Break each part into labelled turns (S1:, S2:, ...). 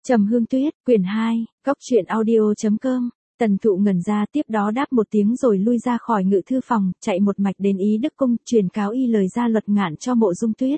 S1: Trầm Hương Tuyết, quyển 2, góc truyện audio.com. Tần Thụ ngẩn ra, tiếp đó đáp một tiếng rồi lui ra khỏi ngự thư phòng, chạy một mạch đến Ý Đức Cung, truyền cáo y lời Gia Luật Ngạn cho Mộ Dung Tuyết.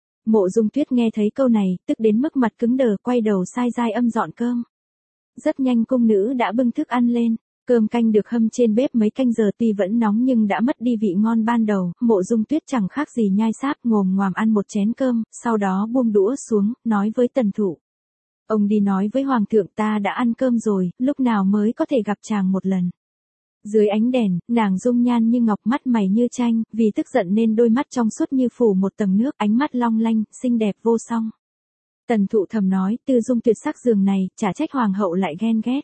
S1: Mộ Dung Tuyết nghe thấy câu này, tức đến mức mặt cứng đờ, quay đầu sai dai âm dọn cơm. Rất nhanh cung nữ đã bưng thức ăn lên, cơm canh được hâm trên bếp mấy canh giờ, tuy vẫn nóng nhưng đã mất đi vị ngon ban đầu. Mộ Dung Tuyết chẳng khác gì nhai sáp, ngồm ngoàm ăn một chén cơm, sau đó buông đũa xuống, nói với Tần Thụ: "Ông đi nói với Hoàng thượng ta đã ăn cơm rồi, lúc nào mới có thể gặp chàng một lần." Dưới ánh đèn, nàng dung nhan như ngọc, mắt mày như tranh, vì tức giận nên đôi mắt trong suốt như phủ một tầng nước, ánh mắt long lanh, xinh đẹp vô song. Tần Thụ thầm nói, tư dung tuyệt sắc giường này, chả trách hoàng hậu lại ghen ghét.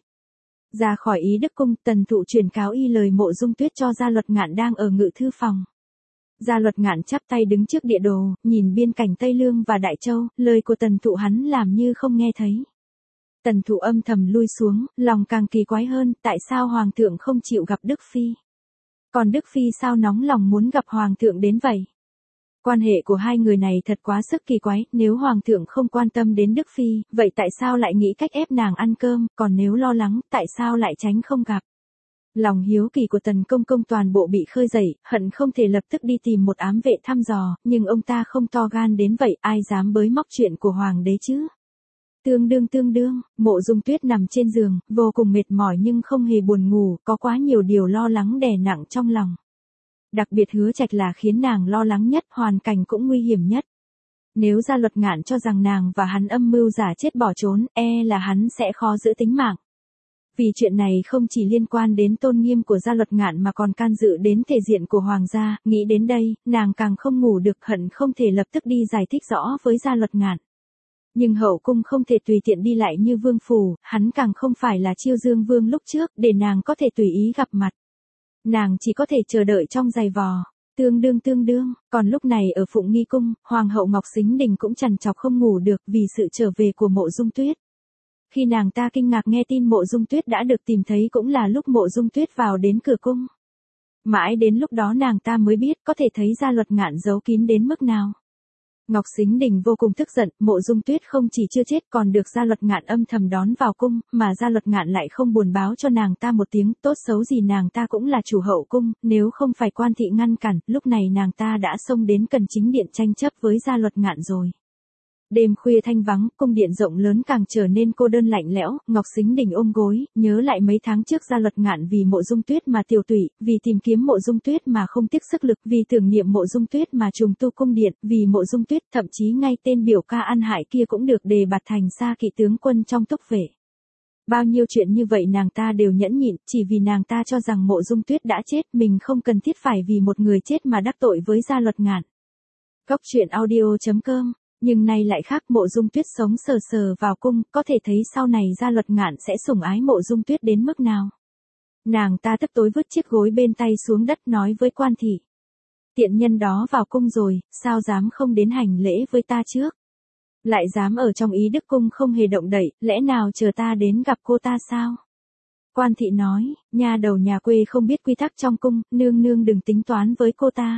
S1: Ra khỏi Ý Đức Cung, Tần Thụ truyền cáo y lời Mộ Dung Tuyết cho Gia Luật Ngạn đang ở ngự thư phòng. Gia Luật Ngạn chắp tay đứng trước địa đồ, nhìn biên cảnh Tây Lương và Đại Châu, lời của Tần Thụ hắn làm như không nghe thấy. Tần Thụ âm thầm lui xuống, lòng càng kỳ quái hơn, tại sao Hoàng thượng không chịu gặp Đức Phi? Còn Đức Phi sao nóng lòng muốn gặp Hoàng thượng đến vậy? Quan hệ của hai người này thật quá sức kỳ quái, nếu Hoàng thượng không quan tâm đến Đức Phi, vậy tại sao lại nghĩ cách ép nàng ăn cơm, còn nếu lo lắng, tại sao lại tránh không gặp? Lòng hiếu kỳ của Tần Công Công toàn bộ bị khơi dậy, hận không thể lập tức đi tìm một ám vệ thăm dò, nhưng ông ta không to gan đến vậy, ai dám bới móc chuyện của Hoàng đế chứ? Tương đương, Mộ Dung Tuyết nằm trên giường, vô cùng mệt mỏi nhưng không hề buồn ngủ, có quá nhiều điều lo lắng đè nặng trong lòng. Đặc biệt Hứa Trạch là khiến nàng lo lắng nhất, hoàn cảnh cũng nguy hiểm nhất. Nếu Gia Luật Ngạn cho rằng nàng và hắn âm mưu giả chết bỏ trốn, là hắn sẽ khó giữ tính mạng. Vì chuyện này không chỉ liên quan đến tôn nghiêm của Gia Luật Ngạn mà còn can dự đến thể diện của Hoàng gia, nghĩ đến đây, nàng càng không ngủ được, hận không thể lập tức đi giải thích rõ với Gia Luật Ngạn. Nhưng hậu cung không thể tùy tiện đi lại như vương phủ, hắn càng không phải là Chiêu Dương Vương lúc trước, để nàng có thể tùy ý gặp mặt. Nàng chỉ có thể chờ đợi trong giày vò. Tương đương, còn lúc này ở Phụng Nghi Cung, Hoàng hậu Ngọc Sính Đình cũng trằn trọc không ngủ được vì sự trở về của Mộ Dung Tuyết. Khi nàng ta kinh ngạc nghe tin Mộ Dung Tuyết đã được tìm thấy cũng là lúc Mộ Dung Tuyết vào đến cửa cung. Mãi đến lúc đó nàng ta mới biết có thể thấy Gia Luật Ngạn giấu kín đến mức nào. Ngọc Sính Đình vô cùng tức giận, Mộ Dung Tuyết không chỉ chưa chết còn được Gia Luật Ngạn âm thầm đón vào cung, mà Gia Luật Ngạn lại không buồn báo cho nàng ta một tiếng, tốt xấu gì nàng ta cũng là chủ hậu cung, nếu không phải quan thị ngăn cản, lúc này nàng ta đã xông đến Cần Chính Điện tranh chấp với Gia Luật Ngạn rồi. Đêm khuya thanh vắng, cung điện rộng lớn càng trở nên cô đơn lạnh lẽo, Ngọc Sính Đình ôm gối, nhớ lại mấy tháng trước Gia Luật Ngạn vì Mộ Dung Tuyết mà tiều tụy, vì tìm kiếm Mộ Dung Tuyết mà không tiếc sức lực, vì tưởng niệm Mộ Dung Tuyết mà trùng tu cung điện, vì Mộ Dung Tuyết, thậm chí ngay tên biểu ca ăn hại kia cũng được đề bạt thành xa kỵ tướng quân trong túc vệ. Bao nhiêu chuyện như vậy nàng ta đều nhẫn nhịn, chỉ vì nàng ta cho rằng Mộ Dung Tuyết đã chết, mình không cần thiết phải vì một người chết mà đắc tội với Gia Luật Ngạn. Góc truyện audio.com. Nhưng nay lại khác, Mộ Dung Tuyết sống sờ sờ vào cung, có thể thấy sau này Gia Luật Ngạn sẽ sủng ái Mộ Dung Tuyết đến mức nào. Nàng ta tức tối vứt chiếc gối bên tay xuống đất nói với quan thị: "Tiện nhân đó vào cung rồi, sao dám không đến hành lễ với ta trước? Lại dám ở trong Ý Đức Cung không hề động đậy, lẽ nào chờ ta đến gặp cô ta sao?" Quan thị nói: "Nha đầu nhà quê không biết quy tắc trong cung, nương nương đừng tính toán với cô ta.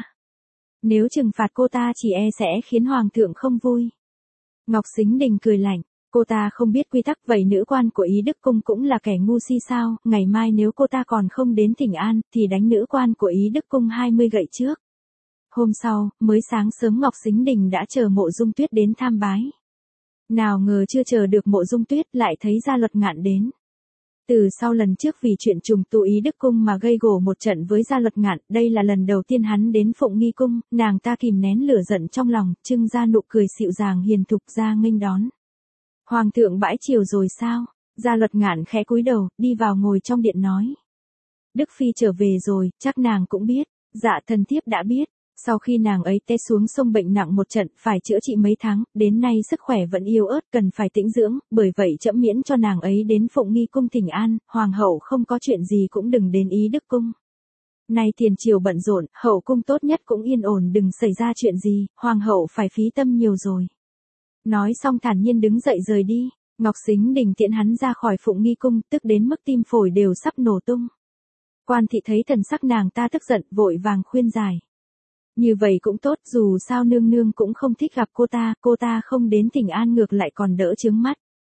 S1: Nếu trừng phạt cô ta chỉ sẽ khiến Hoàng thượng không vui." Ngọc Sính Đình cười lạnh: "Cô ta không biết quy tắc, vậy nữ quan của Ý Đức Cung cũng là kẻ ngu si sao? Ngày mai nếu cô ta còn không đến thỉnh an, thì đánh nữ quan của Ý Đức Cung 20 gậy trước." Hôm sau, mới sáng sớm Ngọc Sính Đình đã chờ Mộ Dung Tuyết đến tham bái. Nào ngờ chưa chờ được Mộ Dung Tuyết lại thấy Gia Luật Ngạn đến. Từ sau lần trước vì chuyện trùng tu Ý Đức Cung mà gây gổ một trận với Gia Luật Ngạn, đây là lần đầu tiên hắn đến Phụng Nghi Cung, nàng ta kìm nén lửa giận trong lòng, trưng ra nụ cười dịu dàng hiền thục ra nghênh đón. "Hoàng thượng bãi triều rồi sao?" Gia Luật Ngạn khẽ cúi đầu, đi vào ngồi trong điện nói: "Đức Phi trở về rồi, chắc nàng cũng biết." "Dạ thần thiếp đã biết. Sau khi nàng ấy té xuống sông bệnh nặng một trận, phải chữa trị mấy tháng, đến nay sức khỏe vẫn yếu ớt, cần phải tĩnh dưỡng, bởi vậy trẫm miễn cho nàng ấy đến Phụng Nghi Cung thỉnh an, hoàng hậu không có chuyện gì cũng đừng đến Ý Đức Cung. Nay tiền triều bận rộn, hậu cung tốt nhất cũng yên ổn, đừng xảy ra chuyện gì, hoàng hậu phải phí tâm nhiều rồi." Nói xong thản nhiên đứng dậy rời đi. Ngọc Sính Đình tiễn hắn ra khỏi Phụng Nghi Cung, tức đến mức tim phổi đều sắp nổ tung. Quan thị thấy thần sắc nàng ta tức giận, vội vàng khuyên giải: "Như vậy cũng tốt, dù sao nương nương cũng không thích gặp cô ta không đến thỉnh an ngược lại còn đỡ chướng mắt."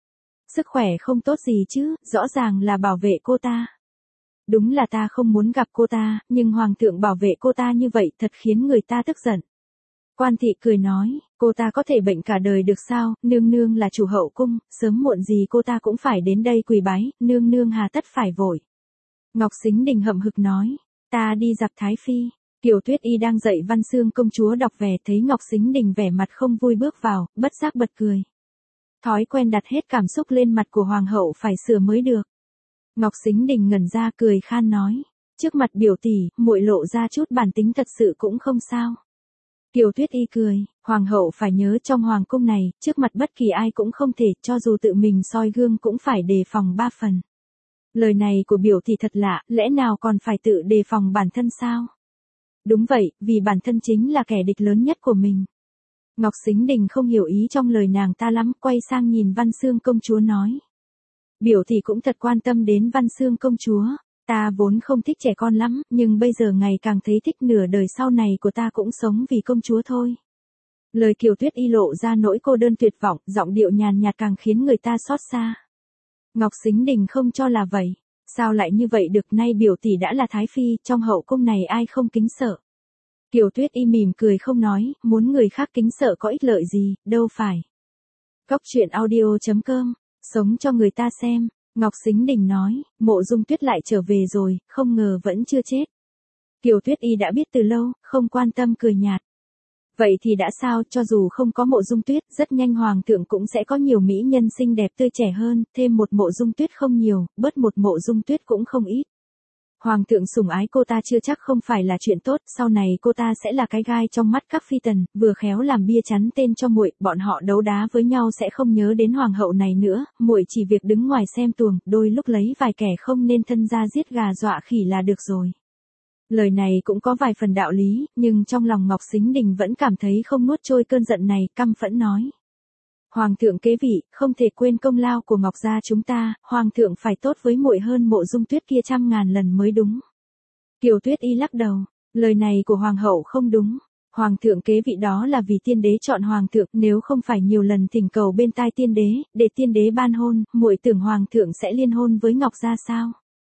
S1: Sức khỏe không tốt gì chứ, rõ ràng là bảo vệ cô ta. Đúng là ta không muốn gặp cô ta, nhưng hoàng thượng bảo vệ cô ta như vậy thật khiến người ta tức giận. Quan thị cười nói, cô ta có thể bệnh cả đời được sao, nương nương là chủ hậu cung, sớm muộn gì cô ta cũng phải đến đây quỳ bái, nương nương hà tất phải vội. Ngọc Sính Đình hậm hực nói, ta đi gặp Thái Phi. Kiều Tuyết Y đang dạy Văn Xương công chúa đọc về thấy Ngọc Sính Đình vẻ mặt không vui bước vào, bất giác bật cười. Thói quen đặt hết cảm xúc lên mặt của hoàng hậu phải sửa mới được. Ngọc Sính Đình ngẩn ra cười khan nói, trước mặt biểu tỷ, muội lộ ra chút bản tính thật sự cũng không sao. Kiều Tuyết Y cười, hoàng hậu phải nhớ trong hoàng cung này, trước mặt bất kỳ ai cũng không thể, cho dù tự mình soi gương cũng phải đề phòng 3 phần. Lời này của biểu tỷ thật lạ, lẽ nào còn phải tự đề phòng bản thân sao? Đúng vậy, vì bản thân chính là kẻ địch lớn nhất của mình. Ngọc Sính Đình không hiểu ý trong lời nàng ta lắm, quay sang nhìn Văn Xương công chúa nói. Biểu tỷ cũng thật quan tâm đến Văn Xương công chúa. Ta vốn không thích trẻ con lắm, nhưng bây giờ ngày càng thấy thích nửa đời sau này của ta cũng sống vì công chúa thôi. Lời Kiều Tuyết Y lộ ra nỗi cô đơn tuyệt vọng, giọng điệu nhàn nhạt càng khiến người ta xót xa. Ngọc Sính Đình không cho là vậy. Sao lại như vậy được, nay biểu tỷ đã là Thái Phi, trong hậu cung này ai không kính sợ. Kiều Tuyết Y mỉm cười không nói, muốn người khác kính sợ có ích lợi gì, đâu phải. Cóc truyện audio.com, sống cho người ta xem. Ngọc Sính Đình nói, Mộ Dung Tuyết lại trở về rồi, không ngờ vẫn chưa chết. Kiều Tuyết Y đã biết từ lâu, không quan tâm cười nhạt. Vậy thì đã sao, cho dù không có Mộ Dung Tuyết, rất nhanh hoàng thượng cũng sẽ có nhiều mỹ nhân xinh đẹp tươi trẻ hơn, thêm một Mộ Dung Tuyết không nhiều, bớt một Mộ Dung Tuyết cũng không ít. Hoàng thượng sủng ái cô ta chưa chắc không phải là chuyện tốt, sau này cô ta sẽ là cái gai trong mắt các phi tần, vừa khéo làm bia chắn tên cho muội, bọn họ đấu đá với nhau sẽ không nhớ đến hoàng hậu này nữa, muội chỉ việc đứng ngoài xem tuồng, đôi lúc lấy vài kẻ không nên thân ra giết gà dọa khỉ là được rồi. Lời này cũng có vài phần đạo lý, nhưng trong lòng Ngọc Sính Đình vẫn cảm thấy không nuốt trôi cơn giận này, căm phẫn nói. Hoàng thượng kế vị, không thể quên công lao của Ngọc gia chúng ta, hoàng thượng phải tốt với muội hơn Mộ Dung Tuyết kia 100.000 lần mới đúng. Kiều Tuyết Y lắc đầu, lời này của hoàng hậu không đúng. Hoàng thượng kế vị đó là vì tiên đế chọn hoàng thượng, nếu không phải nhiều lần thỉnh cầu bên tai tiên đế, để tiên đế ban hôn, muội tưởng hoàng thượng sẽ liên hôn với Ngọc gia sao?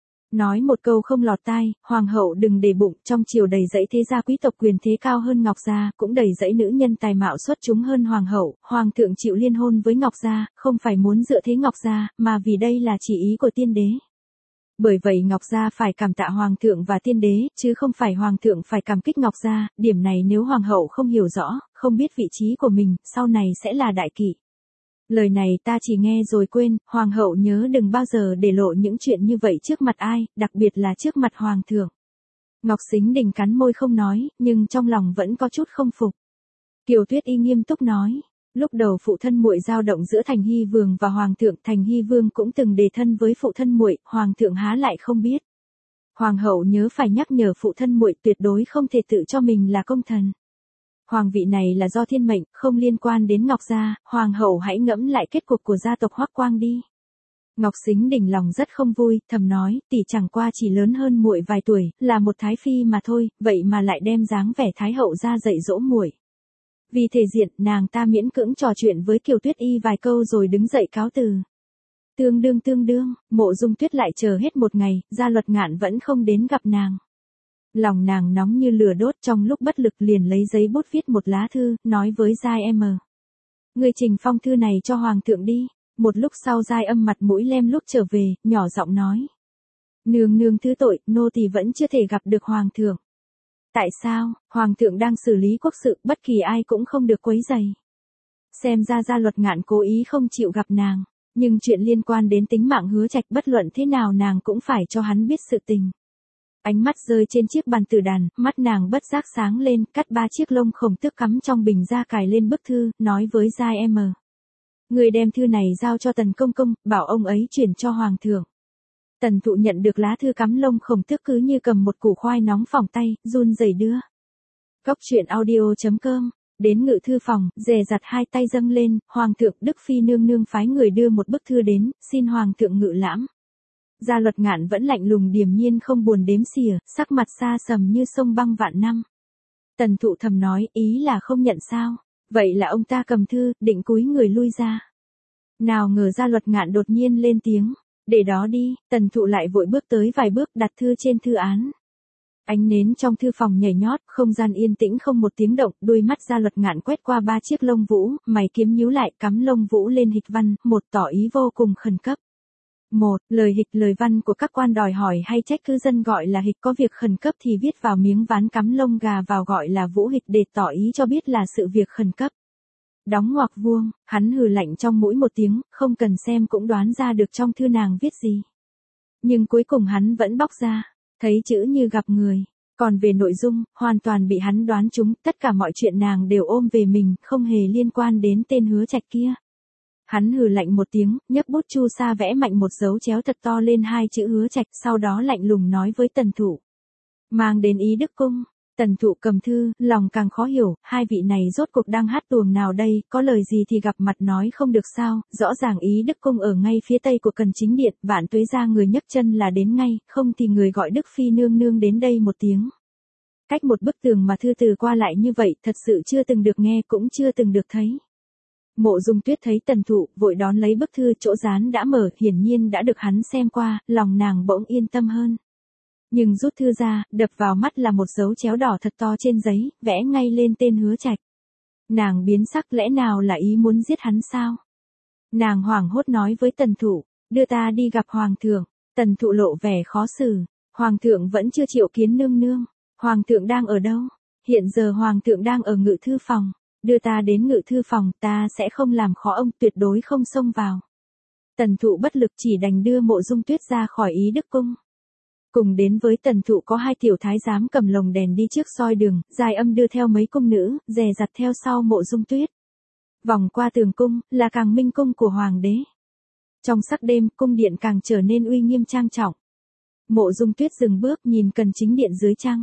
S1: Nói một câu không lọt tai, hoàng hậu đừng để bụng, trong triều đầy dẫy thế gia quý tộc quyền thế cao hơn Ngọc gia, cũng đầy dẫy nữ nhân tài mạo xuất chúng hơn hoàng hậu, hoàng thượng chịu liên hôn với Ngọc gia, không phải muốn dựa thế Ngọc gia, mà vì đây là chỉ ý của tiên đế. Bởi vậy Ngọc gia phải cảm tạ hoàng thượng và tiên đế, chứ không phải hoàng thượng phải cảm kích Ngọc gia, điểm này nếu hoàng hậu không hiểu rõ, không biết vị trí của mình, sau này sẽ là đại kỵ. Lời này ta chỉ nghe rồi quên, hoàng hậu nhớ đừng bao giờ để lộ những chuyện như vậy trước mặt ai, đặc biệt là trước mặt hoàng thượng. Ngọc Sính Đình cắn môi không nói, nhưng trong lòng vẫn có chút không phục. Kiều Tuyết Y nghiêm túc nói, lúc đầu phụ thân muội dao động giữa Thành Hy Vương và hoàng thượng, Thành Hy Vương cũng từng đề thân với phụ thân muội, hoàng thượng há lại không biết. Hoàng hậu nhớ phải nhắc nhở phụ thân muội tuyệt đối không thể tự cho mình là công thần. Hoàng vị này là do thiên mệnh, không liên quan đến Ngọc gia, hoàng hậu hãy ngẫm lại kết cục của gia tộc Hoắc Quang đi. Ngọc Sính Đình lòng rất không vui, thầm nói, tỷ chẳng qua chỉ lớn hơn muội vài tuổi, là một thái phi mà thôi, vậy mà lại đem dáng vẻ thái hậu ra dạy dỗ muội. Vì thể diện, nàng ta miễn cưỡng trò chuyện với Kiều Tuyết Y vài câu rồi đứng dậy cáo từ. Tương đương, Mộ Dung Tuyết lại chờ hết một ngày, Gia Luật Ngạn vẫn không đến gặp nàng. Lòng nàng nóng như lửa đốt, trong lúc bất lực liền lấy giấy bút viết một lá thư, nói với Giai Em. Người trình phong thư này cho hoàng thượng đi. Một lúc sau Giai Âm mặt mũi lem luốc trở về, nhỏ giọng nói. Nương thứ tội, nô tỳ vẫn chưa thể gặp được hoàng thượng. Tại sao, hoàng thượng đang xử lý quốc sự, bất kỳ ai cũng không được quấy rầy. Xem ra Gia Luật Ngạn cố ý không chịu gặp nàng, nhưng chuyện liên quan đến tính mạng Hứa Trạch bất luận thế nào nàng cũng phải cho hắn biết sự tình. Ánh mắt rơi trên chiếc bàn tử đàn, mắt nàng bất giác sáng lên, cắt 3 chiếc lông khổng tước cắm trong bình ra cài lên bức thư, nói với Giai Em. Người đem thư này giao cho Tần Công Công, bảo ông ấy chuyển cho hoàng thượng. Tần Thụ nhận được lá thư cắm lông khổng tước cứ như cầm một củ khoai nóng phỏng tay, run rẩy đưa. Cóc truyện audio.com, đến ngự thư phòng, dè dặt hai tay dâng lên, hoàng thượng Đức Phi nương phái người đưa một bức thư đến, xin hoàng thượng ngự lãm. Gia Luật Ngạn vẫn lạnh lùng điềm nhiên không buồn đếm xỉa, sắc mặt xa sầm như sông băng vạn năm. Tần Thụ thầm nói, ý là không nhận sao. Vậy là ông ta cầm thư, định cúi người lui ra. Nào ngờ Gia Luật Ngạn đột nhiên lên tiếng. Để đó đi, Tần Thụ lại vội bước tới vài bước đặt thư trên thư án. Ánh nến trong thư phòng nhảy nhót, không gian yên tĩnh không một tiếng động, đôi mắt Gia Luật Ngạn quét qua 3 chiếc lông vũ, mày kiếm nhíu lại cắm lông vũ lên hịch văn, một tỏ ý vô cùng khẩn cấp. Một, lời hịch lời văn của các quan đòi hỏi hay trách cư dân gọi là hịch, có việc khẩn cấp thì viết vào miếng ván cắm lông gà vào gọi là vũ hịch để tỏ ý cho biết là sự việc khẩn cấp. Đóng ngoặc vuông, hắn hừ lạnh trong mũi một tiếng, không cần xem cũng đoán ra được trong thư nàng viết gì. Nhưng cuối cùng hắn vẫn bóc ra, thấy chữ như gặp người. Còn về nội dung, hoàn toàn bị hắn đoán trúng, tất cả mọi chuyện nàng đều ôm về mình, không hề liên quan đến tên Hứa Trạch kia. Hắn hừ lạnh một tiếng, nhấc bút chu sa vẽ mạnh một dấu chéo thật to lên 2 chữ Hứa Trạch, sau đó lạnh lùng nói với Tần Thụ. Mang đến Ý Đức Cung. Tần Thụ cầm thư, lòng càng khó hiểu, hai vị này rốt cuộc đang hát tuồng nào đây, có lời gì thì gặp mặt nói không được sao, rõ ràng Ý Đức Cung ở ngay phía tây của Cần Chính Điện, Vạn Tuế ra người nhấc chân là đến ngay, không thì người gọi Đức Phi nương nương đến đây một tiếng. Cách một bức tường mà thư từ qua lại như vậy, thật sự chưa từng được nghe cũng chưa từng được thấy. Mộ Dung Tuyết thấy Tần Thụ, vội đón lấy bức thư, chỗ dán đã mở, hiển nhiên đã được hắn xem qua, lòng nàng bỗng yên tâm hơn. Nhưng rút thư ra, đập vào mắt là một dấu chéo đỏ thật to trên giấy, vẽ ngay lên tên Hứa Trạch. Nàng biến sắc, lẽ nào là ý muốn giết hắn sao? Nàng hoảng hốt nói với Tần Thụ, đưa ta đi gặp Hoàng thượng. Tần Thụ lộ vẻ khó xử, Hoàng thượng vẫn chưa chịu kiến nương nương. Hoàng thượng đang ở đâu? Hiện giờ Hoàng thượng đang ở ngự thư phòng. Đưa ta đến ngự thư phòng, ta sẽ không làm khó ông, tuyệt đối không xông vào. Tần Thụ bất lực chỉ đành đưa Mộ Dung Tuyết ra khỏi Ý Đức Cung. Cùng đến với Tần Thụ có 2 tiểu thái giám cầm lồng đèn đi trước soi đường, Giai Âm đưa theo mấy cung nữ, dè dặt theo sau Mộ Dung Tuyết. Vòng qua tường cung, là Càng Minh cung của Hoàng đế. Trong sắc đêm, cung điện càng trở nên uy nghiêm trang trọng. Mộ Dung Tuyết dừng bước nhìn Cần Chính Điện dưới trăng.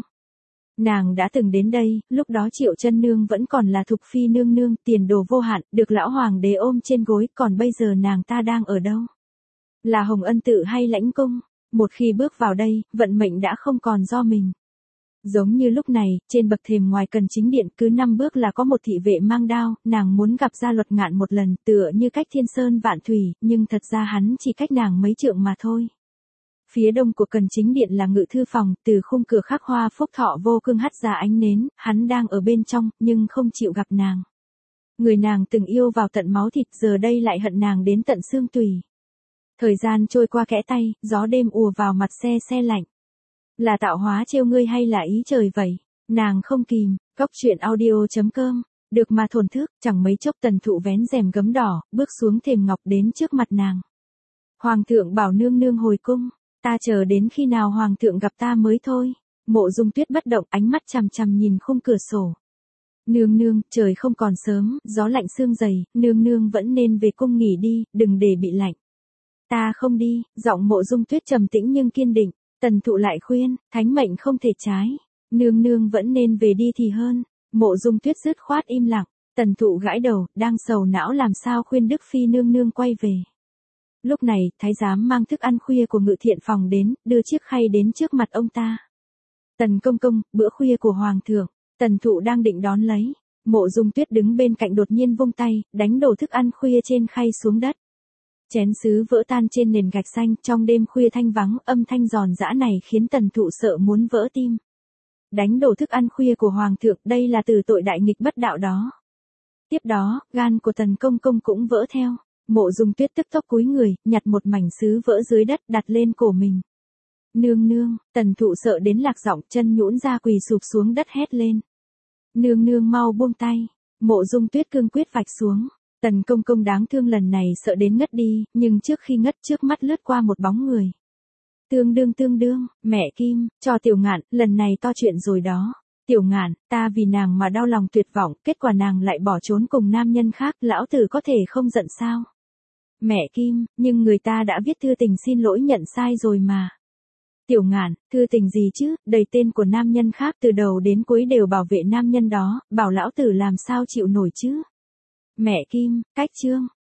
S1: Nàng đã từng đến đây, lúc đó Triệu Chân Nương vẫn còn là Thục Phi nương nương, tiền đồ vô hạn, được lão Hoàng đế ôm trên gối, còn bây giờ nàng ta đang ở đâu? Là Hồng Ân Tự hay Lãnh Cung? Một khi bước vào đây, vận mệnh đã không còn do mình. Giống như lúc này, trên bậc thềm ngoài Cần Chính Điện, cứ 5 bước là có một thị vệ mang đao, nàng muốn gặp Gia Luật Ngạn một lần, tựa như cách thiên sơn vạn thủy, nhưng thật ra hắn chỉ cách nàng mấy trượng mà thôi. Phía đông của Cần Chính Điện là ngự thư phòng, từ khung cửa khắc hoa phúc thọ vô cương hắt ra ánh nến, hắn đang ở bên trong, nhưng không chịu gặp nàng. Người nàng từng yêu vào tận máu thịt, giờ đây lại hận nàng đến tận xương tủy. Thời gian trôi qua kẽ tay, gió đêm ùa vào mặt se lạnh. Là tạo hóa trêu ngươi hay là ý trời vậy? Nàng không kìm, Cóc Truyện Audio.com, được mà thổn thức, chẳng mấy chốc Tần Thụ vén rèm gấm đỏ, bước xuống thềm ngọc đến trước mặt nàng. Hoàng thượng bảo nương nương hồi cung, ta chờ đến khi nào Hoàng thượng gặp ta mới thôi. Mộ Dung Tuyết bất động, ánh mắt chằm chằm nhìn khung cửa sổ. Nương nương, trời không còn sớm, gió lạnh sương dày, nương nương vẫn nên về cung nghỉ đi, đừng để bị lạnh. Ta không đi, giọng Mộ Dung Tuyết trầm tĩnh nhưng kiên định. Tần Thụ lại khuyên, thánh mệnh không thể trái, nương nương vẫn nên về đi thì hơn. Mộ Dung Tuyết dứt khoát im lặng. Tần Thụ gãi đầu, đang sầu não làm sao khuyên Đức Phi nương nương quay về. Lúc này, thái giám mang thức ăn khuya của ngự thiện phòng đến, đưa chiếc khay đến trước mặt ông ta. Tần công công, bữa khuya của Hoàng thượng. Tần Thụ đang định đón lấy. Mộ Dung Tuyết đứng bên cạnh đột nhiên vung tay, đánh đổ thức ăn khuya trên khay xuống đất. Chén sứ vỡ tan trên nền gạch xanh, trong đêm khuya thanh vắng, âm thanh giòn giã này khiến Tần Thụ sợ muốn vỡ tim. Đánh đổ thức ăn khuya của Hoàng thượng, đây là từ tội đại nghịch bất đạo đó. Tiếp đó, gan của Tần công công cũng vỡ theo. Mộ Dung Tuyết tức tốc cúi người, nhặt một mảnh sứ vỡ dưới đất đặt lên cổ mình. Nương nương, Tần Thụ sợ đến lạc giọng, chân nhũn ra quỳ sụp xuống đất hét lên. Nương nương mau buông tay. Mộ Dung Tuyết cương quyết vạch xuống. Tần công công đáng thương lần này sợ đến ngất đi, nhưng trước khi ngất trước mắt lướt qua một bóng người. Tương đương, mẹ Kim, cho Tiểu Ngạn, lần này to chuyện rồi đó. Tiểu Ngạn, ta vì nàng mà đau lòng tuyệt vọng, kết quả nàng lại bỏ trốn cùng nam nhân khác, lão tử có thể không giận sao? Mẹ Kim, nhưng người ta đã viết thư tình xin lỗi nhận sai rồi mà. Tiểu Ngạn, thư tình gì chứ, đầy tên của nam nhân khác từ đầu đến cuối đều bảo vệ nam nhân đó, bảo lão tử làm sao chịu nổi chứ. Mẹ Kim, cách chương.